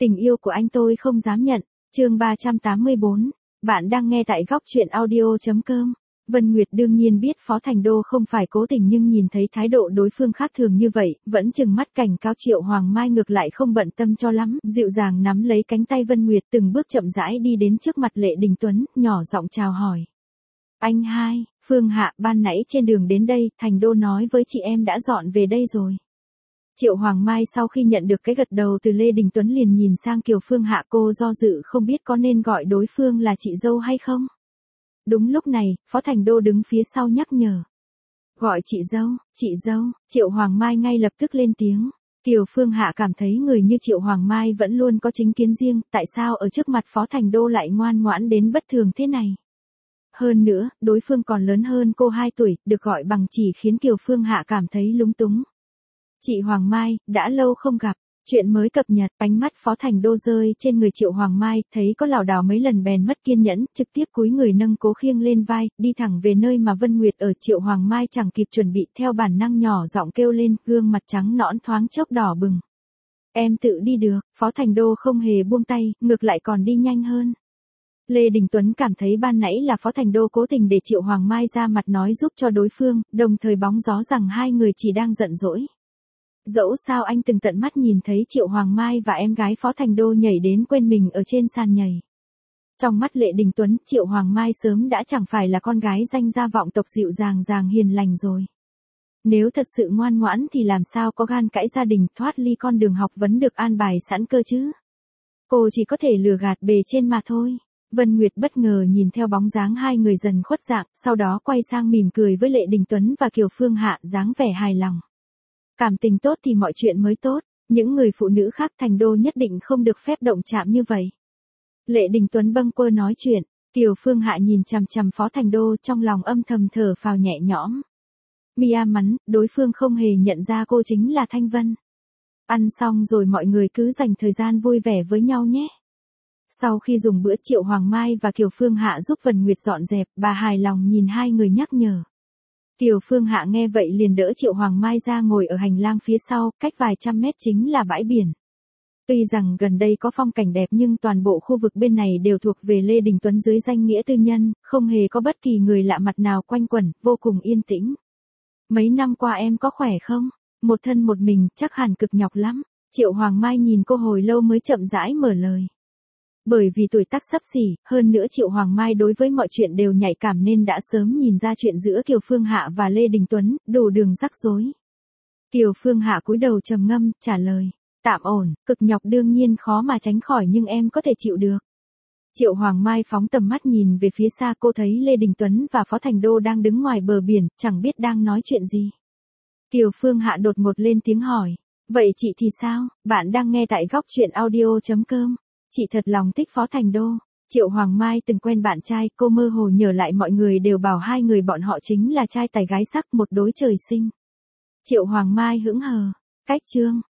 Tình yêu của anh tôi không dám nhận. Chương 384. Bạn đang nghe tại góc truyện audio.com. Vân Nguyệt đương nhiên biết Phó Thành Đô không phải cố tình, nhưng nhìn thấy thái độ đối phương khác thường như vậy, vẫn chừng mắt cảnh cáo. Triệu Hoàng Mai ngược lại không bận tâm cho lắm, dịu dàng nắm lấy cánh tay Vân Nguyệt, từng bước chậm rãi đi đến trước mặt Lệ Đình Tuấn, nhỏ giọng chào hỏi. Anh hai, Phương Hạ, ban nãy trên đường đến đây, Thành Đô nói với chị em đã dọn về đây rồi. Triệu Hoàng Mai sau khi nhận được cái gật đầu từ Lê Đình Tuấn liền nhìn sang Kiều Phương Hạ, cô do dự không biết có nên gọi đối phương là chị dâu hay không. Đúng lúc này, Phó Thành Đô đứng phía sau nhắc nhở. Gọi chị dâu, Triệu Hoàng Mai ngay lập tức lên tiếng. Kiều Phương Hạ cảm thấy người như Triệu Hoàng Mai vẫn luôn có chính kiến riêng, tại sao ở trước mặt Phó Thành Đô lại ngoan ngoãn đến bất thường thế này. Hơn nữa, đối phương còn lớn hơn cô 2 tuổi, được gọi bằng chỉ khiến Kiều Phương Hạ cảm thấy lúng túng. Chị Hoàng Mai, đã lâu không gặp. Chuyện mới cập nhật. Ánh mắt Phó Thành Đô rơi trên người Triệu Hoàng Mai, thấy có lảo đảo mấy lần bèn mất kiên nhẫn, trực tiếp cúi người nâng cố khiêng lên vai, đi thẳng về nơi mà Vân Nguyệt ở. Triệu Hoàng Mai chẳng kịp chuẩn bị, theo bản năng nhỏ giọng kêu lên, gương mặt trắng nõn thoáng chốc đỏ bừng. Em tự đi được. Phó Thành Đô không hề buông tay, ngược lại còn đi nhanh hơn. Lê Đình Tuấn cảm thấy ban nãy là Phó Thành Đô cố tình để Triệu Hoàng Mai ra mặt nói giúp cho đối phương, đồng thời bóng gió rằng hai người chỉ đang giận dỗi. Dẫu sao anh từng tận mắt nhìn thấy Triệu Hoàng Mai và em gái Phó Thành Đô nhảy đến quên mình ở trên sàn nhảy. Trong mắt Lệ Đình Tuấn, Triệu Hoàng Mai sớm đã chẳng phải là con gái danh gia vọng tộc dịu dàng hiền lành rồi. Nếu thật sự ngoan ngoãn thì làm sao có gan cãi gia đình, thoát ly con đường học vấn được an bài sẵn cơ chứ. Cô chỉ có thể lừa gạt bề trên mà thôi. Vân Nguyệt bất ngờ nhìn theo bóng dáng hai người dần khuất dạng, sau đó quay sang mỉm cười với Lệ Đình Tuấn và Kiều Phương Hạ, dáng vẻ hài lòng. Cảm tình tốt thì mọi chuyện mới tốt, những người phụ nữ khác Thành Đô nhất định không được phép động chạm như vậy. Lệ Đình Tuấn bâng quơ nói chuyện, Kiều Phương Hạ nhìn chằm chằm Phó Thành Đô, trong lòng âm thầm thở phào nhẹ nhõm. Mia mắn, đối phương không hề nhận ra cô chính là Thanh Vân. Ăn xong rồi mọi người cứ dành thời gian vui vẻ với nhau nhé. Sau khi dùng bữa, Triệu Hoàng Mai và Kiều Phương Hạ giúp Vân Nguyệt dọn dẹp, bà hài lòng nhìn hai người nhắc nhở. Kiều Phương Hạ nghe vậy liền đỡ Triệu Hoàng Mai ra ngồi ở hành lang phía sau, cách vài trăm mét chính là bãi biển. Tuy rằng gần đây có phong cảnh đẹp nhưng toàn bộ khu vực bên này đều thuộc về Lê Đình Tuấn dưới danh nghĩa tư nhân, không hề có bất kỳ người lạ mặt nào quanh quẩn, vô cùng yên tĩnh. Mấy năm qua em có khỏe không? Một thân một mình, chắc hẳn cực nhọc lắm. Triệu Hoàng Mai nhìn cô hồi lâu mới chậm rãi mở lời. Bởi vì tuổi tác xấp xỉ, hơn nữa Triệu Hoàng Mai đối với mọi chuyện đều nhạy cảm nên đã sớm nhìn ra chuyện giữa Kiều Phương Hạ và Lê Đình Tuấn, đủ đường rắc rối. Kiều Phương Hạ cúi đầu trầm ngâm, trả lời, tạm ổn, cực nhọc đương nhiên khó mà tránh khỏi nhưng em có thể chịu được. Triệu Hoàng Mai phóng tầm mắt nhìn về phía xa, cô thấy Lê Đình Tuấn và Phó Thành Đô đang đứng ngoài bờ biển, chẳng biết đang nói chuyện gì. Kiều Phương Hạ đột ngột lên tiếng hỏi, vậy chị thì sao? Bạn đang nghe tại góc truyện audio.com. Chị thật lòng thích Phó Thành Đô. Triệu Hoàng Mai từng quen bạn trai, cô mơ hồ nhớ lại mọi người đều bảo hai người bọn họ chính là trai tài gái sắc, một đối trời sinh. Triệu Hoàng Mai hững hờ. Cách chương.